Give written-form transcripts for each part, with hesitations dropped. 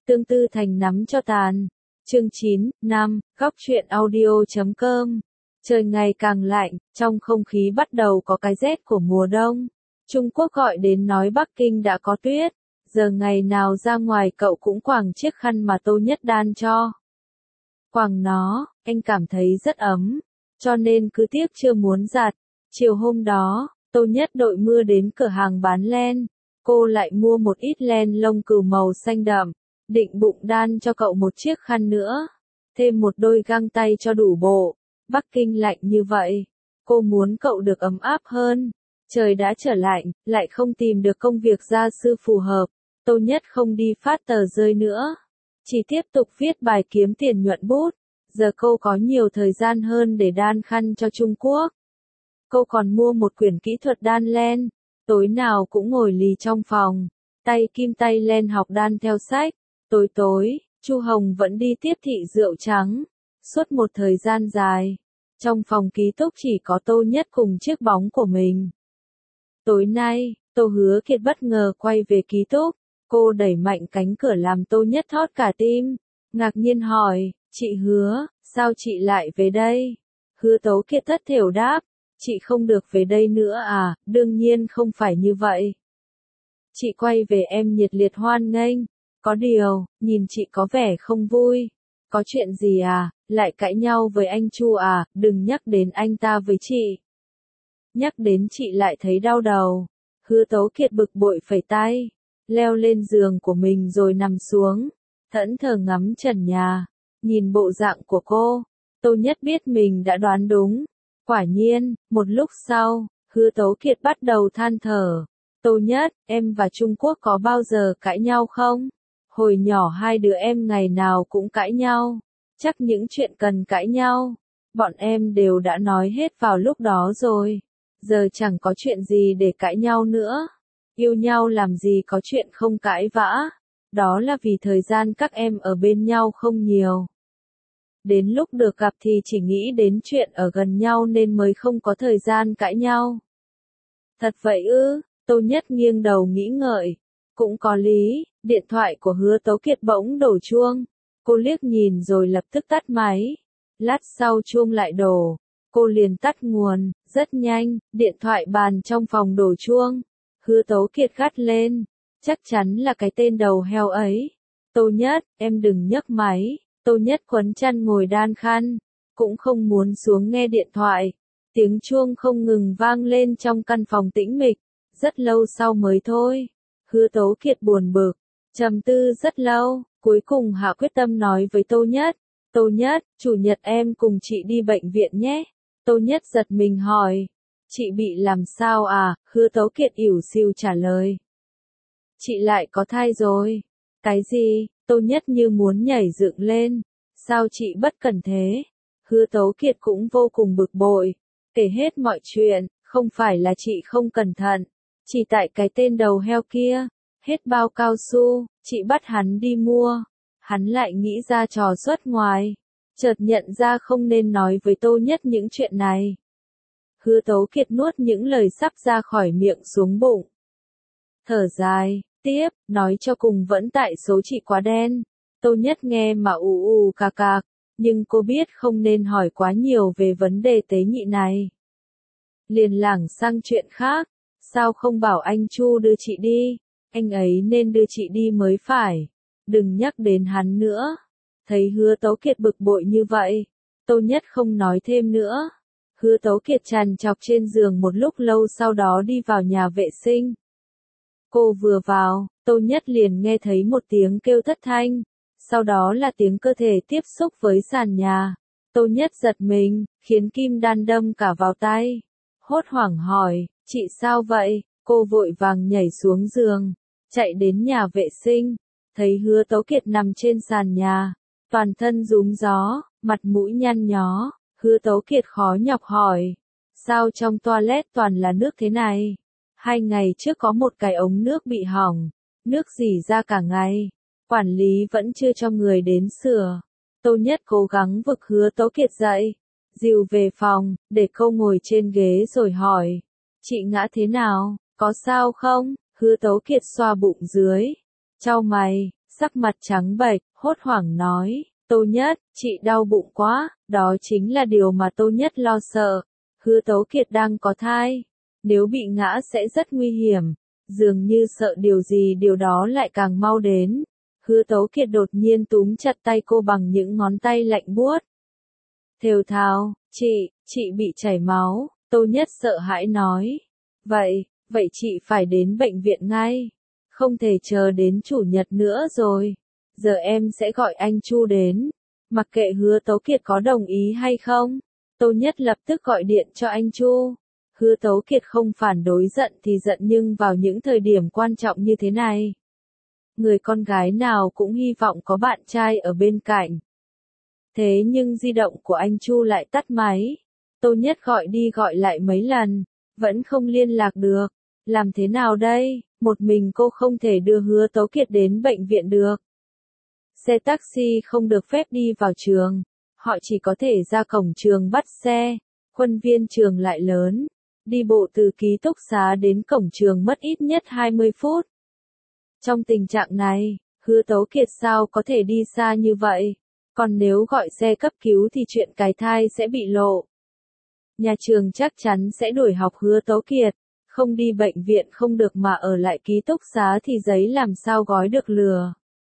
Tương tư thành nắm cho tàn. Chương 9, năm, góc truyện audio.com. Trời ngày càng lạnh, trong không khí bắt đầu có cái rét của mùa đông. Trung Quốc gọi đến nói Bắc Kinh đã có tuyết, giờ ngày nào ra ngoài cậu cũng quàng chiếc khăn mà Tô Nhất đan cho. Quàng nó, anh cảm thấy rất ấm, cho nên cứ tiếc chưa muốn giặt. Chiều hôm đó, Tô Nhất đội mưa đến cửa hàng bán len, cô lại mua một ít len lông cừu màu xanh đậm, định bụng đan cho cậu một chiếc khăn nữa, thêm một đôi găng tay cho đủ bộ. Bắc Kinh lạnh như vậy, cô muốn cậu được ấm áp hơn. Trời đã trở lạnh, lại không tìm được công việc gia sư phù hợp, Tô Nhất không đi phát tờ rơi nữa, chỉ tiếp tục viết bài kiếm tiền nhuận bút. Giờ cô có nhiều thời gian hơn để đan khăn cho Trung Quốc. Cô còn mua một quyển kỹ thuật đan len, tối nào cũng ngồi lì trong phòng, tay kim tay len học đan theo sách. Tối, Chu Hồng vẫn đi tiếp thị rượu trắng. Suốt một thời gian dài, trong phòng ký túc chỉ có Tô Nhất cùng chiếc bóng của mình. Tối nay, Tô Hứa Kiệt bất ngờ quay về ký túc, cô đẩy mạnh cánh cửa làm Tô Nhất thót cả tim, ngạc nhiên hỏi, chị Hứa, sao chị lại về đây? Hứa Tấu Kiệt thất thểu đáp, chị không được về đây nữa à? Đương nhiên không phải như vậy. Chị quay về em nhiệt liệt hoan nghênh, có điều, nhìn chị có vẻ không vui. Có chuyện gì à, lại cãi nhau với anh Chu à? Đừng nhắc đến anh ta với chị. Nhắc đến chị lại thấy đau đầu. Hứa Tấu Kiệt bực bội phẩy tay, leo lên giường của mình rồi nằm xuống, thẫn thờ ngắm trần nhà. Nhìn bộ dạng của cô, Tô Nhất biết mình đã đoán đúng. Quả nhiên, một lúc sau, Hứa Tấu Kiệt bắt đầu than thở. Tô Nhất, em và Trung Quốc có bao giờ cãi nhau không? Hồi nhỏ hai đứa em ngày nào cũng cãi nhau. Chắc những chuyện cần cãi nhau, bọn em đều đã nói hết vào lúc đó rồi. Giờ chẳng có chuyện gì để cãi nhau nữa. Yêu nhau làm gì có chuyện không cãi vã. Đó là vì thời gian các em ở bên nhau không nhiều. Đến lúc được gặp thì chỉ nghĩ đến chuyện ở gần nhau nên mới không có thời gian cãi nhau. Thật vậy ư? Tô Nhất nghiêng đầu nghĩ ngợi. Cũng có lý, điện thoại của Hứa Tấu Kiệt bỗng đổ chuông. Cô liếc nhìn rồi lập tức tắt máy. Lát sau chuông lại đổ. Cô liền tắt nguồn, rất nhanh, điện thoại bàn trong phòng đổ chuông. Hứa Tấu Kiệt gắt lên. Chắc chắn là cái tên đầu heo ấy. Tô Nhất, em đừng nhấc máy. Tô Nhất quấn chăn ngồi đan khăn, cũng không muốn xuống nghe điện thoại. Tiếng chuông không ngừng vang lên trong căn phòng tĩnh mịch, rất lâu sau mới thôi. Hứa Tấu Kiệt buồn bực, trầm tư rất lâu, cuối cùng hạ quyết tâm nói với Tô Nhất. Tô Nhất, chủ nhật em cùng chị đi bệnh viện nhé. Tô Nhất giật mình hỏi, chị bị làm sao à? Hứa Tấu Kiệt ỉu xìu trả lời. Chị lại có thai rồi. Cái gì? Tô Nhất như muốn nhảy dựng lên. Sao chị bất cẩn thế? Hứa Tấu Kiệt cũng vô cùng bực bội. Kể hết mọi chuyện, không phải là chị không cẩn thận. Chỉ tại cái tên đầu heo kia. Hết bao cao su, chị bắt hắn đi mua. Hắn lại nghĩ ra trò xuất ngoài. Chợt nhận ra không nên nói với Tô Nhất những chuyện này. Hứa Tấu Kiệt nuốt những lời sắp ra khỏi miệng xuống bụng. Thở dài, tiếp, nói cho cùng vẫn tại số chị quá đen. Tô Nhất nghe mà ù cà cạc, nhưng cô biết không nên hỏi quá nhiều về vấn đề tế nhị này. Liền lảng sang chuyện khác, sao không bảo anh Chu đưa chị đi, anh ấy nên đưa chị đi mới phải, đừng nhắc đến hắn nữa. Thấy Hứa Tấu Kiệt bực bội như vậy, Tô Nhất không nói thêm nữa. Hứa Tấu Kiệt trằn trọc trên giường một lúc lâu sau đó đi vào nhà vệ sinh. Cô vừa vào, Tô Nhất liền nghe thấy một tiếng kêu thất thanh, sau đó là tiếng cơ thể tiếp xúc với sàn nhà. Tô Nhất giật mình, khiến kim đan đâm cả vào tay. Hốt hoảng hỏi, chị sao vậy? Cô vội vàng nhảy xuống giường, chạy đến nhà vệ sinh, thấy Hứa Tấu Kiệt nằm trên sàn nhà, toàn thân rúm gió, mặt mũi nhăn nhó. Hứa Tấu Kiệt khó nhọc hỏi, sao trong toilet toàn là nước thế này? 2 ngày trước có một cái ống nước bị hỏng, nước rỉ ra cả ngày, quản lý vẫn chưa cho người đến sửa. Tô Nhất cố gắng vực Hứa Tấu Kiệt dậy, dìu về phòng, để cô ngồi trên ghế rồi hỏi, chị ngã thế nào, có sao không? Hứa Tấu Kiệt xoa bụng dưới, chau mày, sắc mặt trắng bệch, hốt hoảng nói, Tô Nhất, chị đau bụng quá, đó chính là điều mà Tô Nhất lo sợ. Hứa Tấu Kiệt đang có thai, nếu bị ngã sẽ rất nguy hiểm, dường như sợ điều gì điều đó lại càng mau đến. Hứa Tấu Kiệt đột nhiên túm chặt tay cô bằng những ngón tay lạnh buốt. Thều thào, chị bị chảy máu, Tô Nhất sợ hãi nói. Vậy chị phải đến bệnh viện ngay, không thể chờ đến chủ nhật nữa rồi, giờ em sẽ gọi anh Chu đến, mặc kệ Hứa Tấu Kiệt có đồng ý hay không. Tô Nhất lập tức gọi điện cho anh Chu. Hứa Tấu Kiệt không phản đối, giận thì giận, nhưng vào những thời điểm quan trọng như thế này, người con gái nào cũng hy vọng có bạn trai ở bên cạnh. Thế nhưng di động của anh Chu lại tắt máy. Tô Nhất gọi đi gọi lại mấy lần, vẫn không liên lạc được. Làm thế nào đây? Một mình cô không thể đưa Hứa Tấu Kiệt đến bệnh viện được. Xe taxi không được phép đi vào trường, họ chỉ có thể ra cổng trường bắt xe. Khuôn viên trường lại lớn, đi bộ từ ký túc xá đến cổng trường mất ít nhất 20 phút. Trong tình trạng này, Hứa Tấu Kiệt sao có thể đi xa như vậy? Còn nếu gọi xe cấp cứu thì chuyện cái thai sẽ bị lộ. Nhà trường chắc chắn sẽ đuổi học Hứa Tấu Kiệt, không đi bệnh viện không được mà ở lại ký túc xá thì giấy làm sao gói được lừa.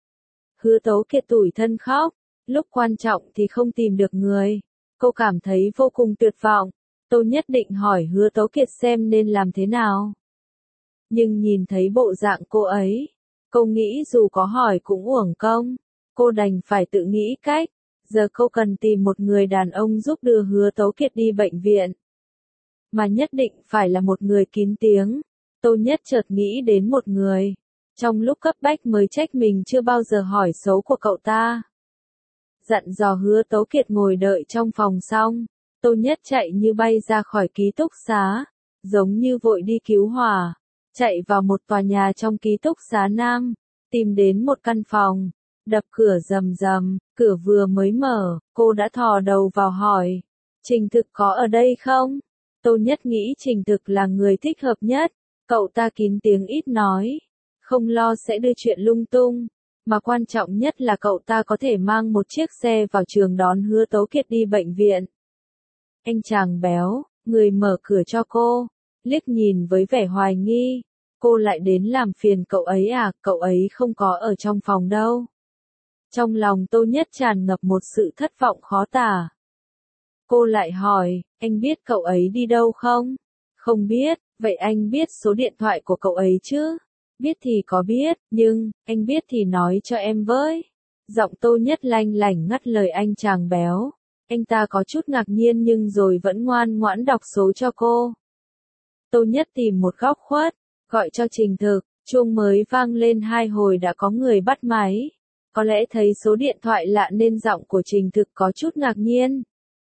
Hứa Tấu Kiệt tủi thân khóc, lúc quan trọng thì không tìm được người. Cô cảm thấy vô cùng tuyệt vọng. Tôi nhất định hỏi Hứa Tấu Kiệt xem nên làm thế nào. Nhưng nhìn thấy bộ dạng cô ấy, cô nghĩ dù có hỏi cũng uổng công. Cô đành phải tự nghĩ cách. Giờ cô cần tìm một người đàn ông giúp đưa Hứa Tấu Kiệt đi bệnh viện. Mà nhất định phải là một người kín tiếng. Tô Nhất chợt nghĩ đến một người. Trong lúc cấp bách mới trách mình chưa bao giờ hỏi số của cậu ta. Dặn dò Hứa Tấu Kiệt ngồi đợi trong phòng xong, Tô Nhất chạy như bay ra khỏi ký túc xá, giống như vội đi cứu hỏa, chạy vào một tòa nhà trong ký túc xá nam, tìm đến một căn phòng, đập cửa rầm rầm, cửa vừa mới mở, cô đã thò đầu vào hỏi, Trình Thực có ở đây không? Tô Nhất nghĩ Trình Thực là người thích hợp nhất, cậu ta kín tiếng ít nói, không lo sẽ đưa chuyện lung tung. Mà quan trọng nhất là cậu ta có thể mang một chiếc xe vào trường đón Hứa Tấu Kiệt đi bệnh viện. Anh chàng béo, người mở cửa cho cô, liếc nhìn với vẻ hoài nghi. Cô lại đến làm phiền cậu ấy à? Cậu ấy không có ở trong phòng đâu. Trong lòng Tô Nhất tràn ngập một sự thất vọng khó tả. Cô lại hỏi, anh biết cậu ấy đi đâu không? Không biết, vậy anh biết số điện thoại của cậu ấy chứ? Biết thì có biết, nhưng, anh biết thì nói cho em với. Giọng Tô Nhất lanh lảnh ngắt lời anh chàng béo. Anh ta có chút ngạc nhiên nhưng rồi vẫn ngoan ngoãn đọc số cho cô. Tô Nhất tìm một góc khuất, gọi cho Trình Thực, chuông mới vang lên 2 hồi đã có người bắt máy. Có lẽ thấy số điện thoại lạ nên giọng của Trình Thực có chút ngạc nhiên.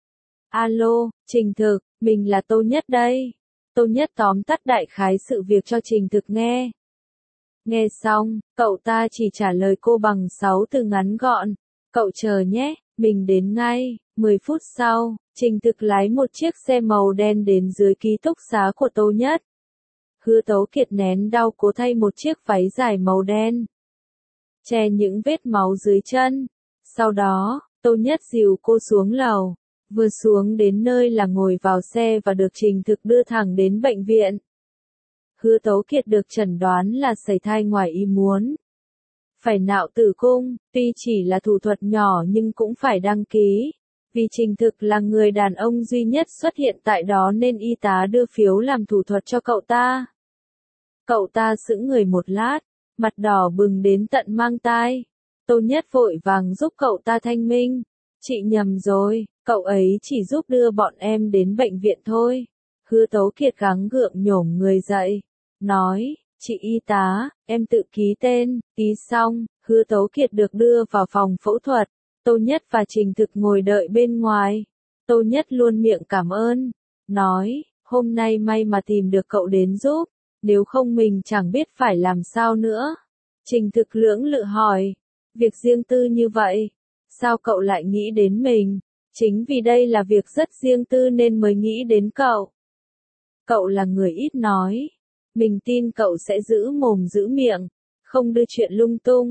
Alo, Trình Thực, mình là Tô Nhất đây. Tô Nhất tóm tắt đại khái sự việc cho Trình Thực nghe. Nghe xong, cậu ta chỉ trả lời cô bằng 6 từ ngắn gọn. Cậu chờ nhé, mình đến ngay. 10 phút sau, Trình Thực lái một chiếc xe màu đen đến dưới ký túc xá của Tô Nhất. Hứa Tấu Kiệt nén đau cố thay một chiếc váy dài màu đen, che những vết máu dưới chân. Sau đó, Tô Nhất dìu cô xuống lầu. Vừa xuống đến nơi là ngồi vào xe và được Trình Thực đưa thẳng đến bệnh viện. Hứa Tấu Kiệt được chẩn đoán là sảy thai ngoài ý muốn. Phải nạo tử cung, tuy chỉ là thủ thuật nhỏ nhưng cũng phải đăng ký. Vì Trình Thực là người đàn ông duy nhất xuất hiện tại đó nên y tá đưa phiếu làm thủ thuật cho cậu ta. Cậu ta sững người một lát, mặt đỏ bừng đến tận mang tai. Tô Nhất vội vàng giúp cậu ta thanh minh. Chị nhầm rồi, cậu ấy chỉ giúp đưa bọn em đến bệnh viện thôi. Hứa Tấu Kiệt gắng gượng nhổm người dậy, nói, chị y tá, em tự ký tên. Ký xong, Hứa Tấu Kiệt được đưa vào phòng phẫu thuật. Tô Nhất và Trình Thực ngồi đợi bên ngoài. Tô Nhất luôn miệng cảm ơn, nói, hôm nay may mà tìm được cậu đến giúp, nếu không mình chẳng biết phải làm sao nữa. Trình Thực lưỡng lự hỏi, việc riêng tư như vậy, sao cậu lại nghĩ đến mình? Chính vì đây là việc rất riêng tư nên mới nghĩ đến cậu. Cậu là người ít nói, mình tin cậu sẽ giữ mồm giữ miệng, không đưa chuyện lung tung.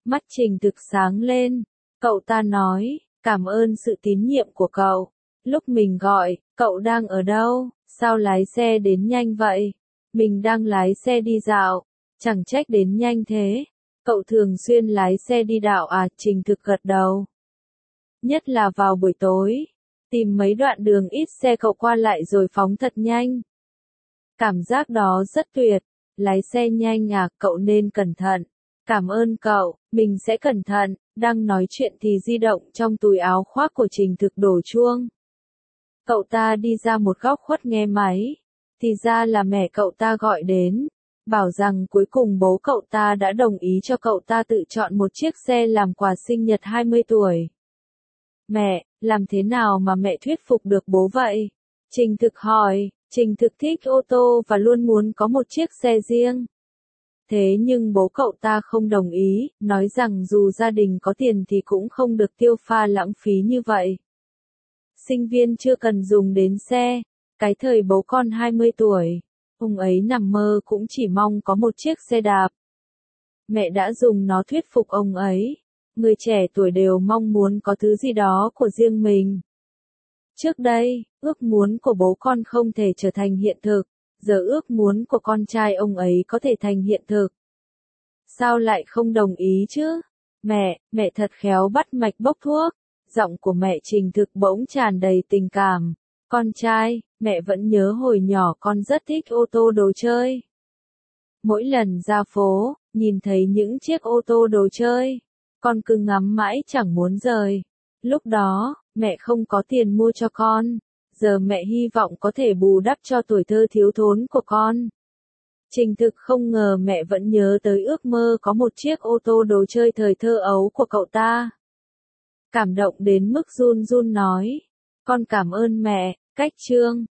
Mắt Trình Thực sáng lên, cậu ta nói, cảm ơn sự tín nhiệm của cậu. Lúc mình gọi, cậu đang ở đâu, sao lái xe đến nhanh vậy? Mình đang lái xe đi dạo, chẳng trách đến nhanh thế. Cậu thường xuyên lái xe đi dạo à? Trình Thực gật đầu. Nhất là vào buổi tối, tìm mấy đoạn đường ít xe cậu qua lại rồi phóng thật nhanh. Cảm giác đó rất tuyệt, lái xe nhanh à, cậu nên cẩn thận. Cảm ơn cậu, mình sẽ cẩn thận. Đang nói chuyện thì di động trong túi áo khoác của Trình Thực đổ chuông. Cậu ta đi ra một góc khuất nghe máy. Thì ra là mẹ cậu ta gọi đến, bảo rằng cuối cùng bố cậu ta đã đồng ý cho cậu ta tự chọn một chiếc xe làm quà sinh nhật 20 tuổi. Mẹ, làm thế nào mà mẹ thuyết phục được bố vậy? Trình Thực hỏi. Trình Thực thích ô tô và luôn muốn có một chiếc xe riêng. Thế nhưng bố cậu ta không đồng ý, nói rằng dù gia đình có tiền thì cũng không được tiêu pha lãng phí như vậy. Sinh viên chưa cần dùng đến xe. Cái thời bố con 20 tuổi, ông ấy nằm mơ cũng chỉ mong có một chiếc xe đạp. Mẹ đã dùng nó thuyết phục ông ấy. Người trẻ tuổi đều mong muốn có thứ gì đó của riêng mình. Trước đây, ước muốn của bố con không thể trở thành hiện thực, giờ ước muốn của con trai ông ấy có thể thành hiện thực. Sao lại không đồng ý chứ? Mẹ thật khéo bắt mạch bốc thuốc. Giọng của mẹ Trình Thực bỗng tràn đầy tình cảm. Con trai, mẹ vẫn nhớ hồi nhỏ con rất thích ô tô đồ chơi. Mỗi lần ra phố, nhìn thấy những chiếc ô tô đồ chơi, con cứ ngắm mãi chẳng muốn rời. Lúc đó, mẹ không có tiền mua cho con. Giờ mẹ hy vọng có thể bù đắp cho tuổi thơ thiếu thốn của con. Trình Thực không ngờ mẹ vẫn nhớ tới ước mơ có một chiếc ô tô đồ chơi thời thơ ấu của cậu ta. Cảm động đến mức run run nói. Con cảm ơn mẹ. Cách chương